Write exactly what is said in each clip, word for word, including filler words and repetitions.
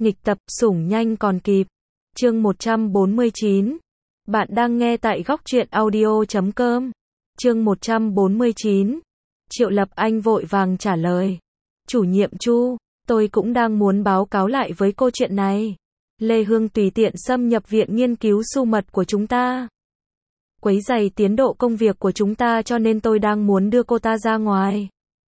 Nghịch tập, sủng nhanh còn kịp. Chương một trăm bốn mươi chín. Bạn đang nghe tại góc truyện audio chấm com. Chương một trăm bốn mươi chín. Triệu Lập Anh vội vàng trả lời. Chủ nhiệm Chu, tôi cũng đang muốn báo cáo lại với cô chuyện này. Lê Hương tùy tiện xâm nhập viện nghiên cứu su mật của chúng ta, quấy rầy tiến độ công việc của chúng ta, cho nên tôi đang muốn đưa cô ta ra ngoài.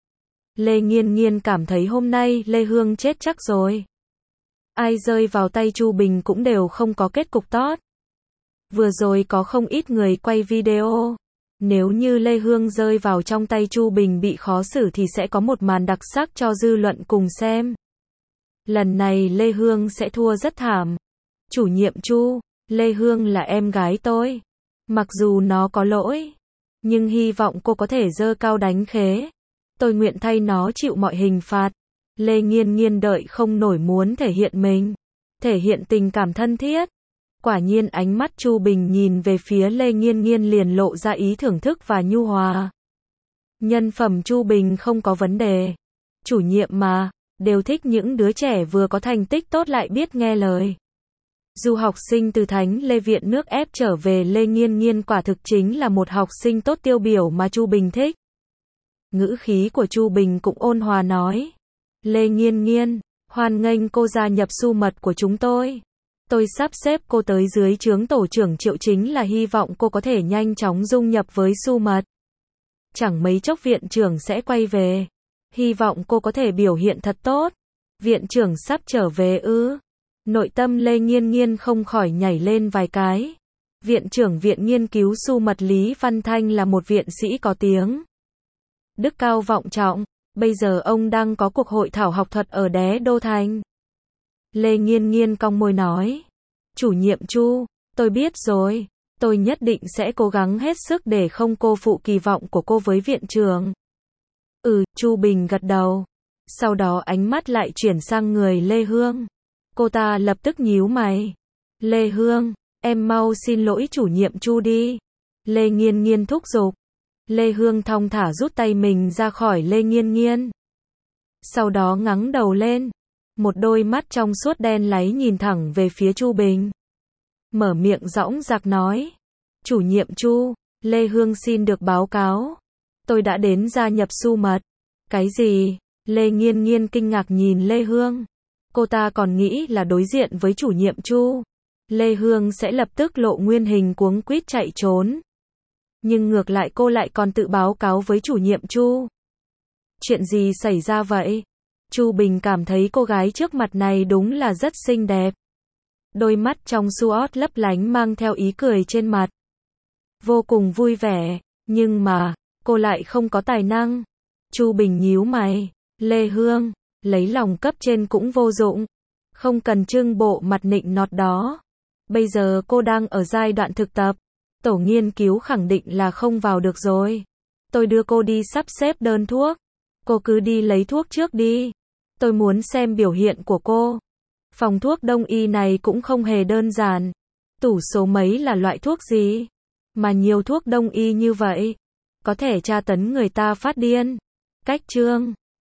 Lê Nghiên Nghiên cảm thấy hôm nay Lê Hương chết chắc rồi. Ai rơi vào tay Chu Bình cũng đều không có kết cục tốt. Vừa rồi có không ít người quay video. Nếu như Lê Hương rơi vào trong tay Chu Bình bị khó xử thì sẽ có một màn đặc sắc cho dư luận cùng xem. Lần này Lê Hương sẽ thua rất thảm. Chủ nhiệm Chu, Lê Hương là em gái tôi. Mặc dù nó có lỗi, nhưng hy vọng cô có thể giơ cao đánh khế. Tôi nguyện thay nó chịu mọi hình phạt. Lê Nghiên Nghiên đợi không nổi muốn thể hiện mình, thể hiện tình cảm thân thiết. Quả nhiên ánh mắt Chu Bình nhìn về phía Lê Nghiên Nghiên liền lộ ra ý thưởng thức và nhu hòa. Nhân phẩm Chu Bình không có vấn đề. Chủ nhiệm mà, đều thích những đứa trẻ vừa có thành tích tốt lại biết nghe lời. Du học sinh từ Thánh Lê Viện nước ép trở về Lê Nghiên Nghiên quả thực chính là một học sinh tốt tiêu biểu mà Chu Bình thích. Ngữ khí của Chu Bình cũng ôn hòa nói. Lê Nghiên Nghiên, hoan nghênh cô gia nhập su mật của chúng tôi. Tôi sắp xếp cô tới dưới trướng tổ trưởng Triệu chính là hy vọng cô có thể nhanh chóng dung nhập với su mật. Chẳng mấy chốc viện trưởng sẽ quay về. Hy vọng cô có thể biểu hiện thật tốt. Viện trưởng sắp trở về ư? Nội tâm Lê Nghiên Nghiên không khỏi nhảy lên vài cái. Viện trưởng Viện Nghiên cứu su mật Lý Văn Thanh là một viện sĩ có tiếng đức cao vọng trọng. Bây giờ ông đang có cuộc hội thảo học thuật ở Đế Đô Thành. Lê Nghiên Nghiên cong môi nói. Chủ nhiệm Chu, tôi biết rồi. Tôi nhất định sẽ cố gắng hết sức để không cô phụ kỳ vọng của cô với viện trưởng. Ừ, Chu Bình gật đầu. Sau đó ánh mắt lại chuyển sang người Lê Hương. Cô ta lập tức nhíu mày. Lê Hương, em mau xin lỗi chủ nhiệm Chu đi. Lê Nghiên Nghiên thúc giục. Lê Hương thong thả rút tay mình ra khỏi Lê Nghiên Nghiên. Sau đó ngẩng đầu lên. Một đôi mắt trong suốt đen láy nhìn thẳng về phía Chu Bình. Mở miệng dõng dạc nói. Chủ nhiệm Chu, Lê Hương xin được báo cáo. Tôi đã đến gia nhập su mật. Cái gì? Lê Nghiên Nghiên kinh ngạc nhìn Lê Hương. Cô ta còn nghĩ là đối diện với chủ nhiệm Chu, Lê Hương sẽ lập tức lộ nguyên hình cuống quýt chạy trốn. Nhưng ngược lại cô lại còn tự báo cáo với chủ nhiệm Chu. Chuyện gì xảy ra vậy? Chu Bình cảm thấy cô gái trước mặt này đúng là rất xinh đẹp. Đôi mắt trong suốt lấp lánh mang theo ý cười trên mặt. Vô cùng vui vẻ, nhưng mà, cô lại không có tài năng. Chu Bình nhíu mày. Lê Hương, lấy lòng cấp trên cũng vô dụng. Không cần trưng bộ mặt nịnh nọt đó. Bây giờ cô đang ở giai đoạn thực tập. Tổ nghiên cứu khẳng định là không vào được rồi. Tôi đưa cô đi sắp xếp đơn thuốc. Cô cứ đi lấy thuốc trước đi. Tôi muốn xem biểu hiện của cô. Phòng thuốc đông y này cũng không hề đơn giản. Tủ số mấy là loại thuốc gì? Mà nhiều thuốc đông y như vậy. Có thể tra tấn người ta phát điên. Cách chương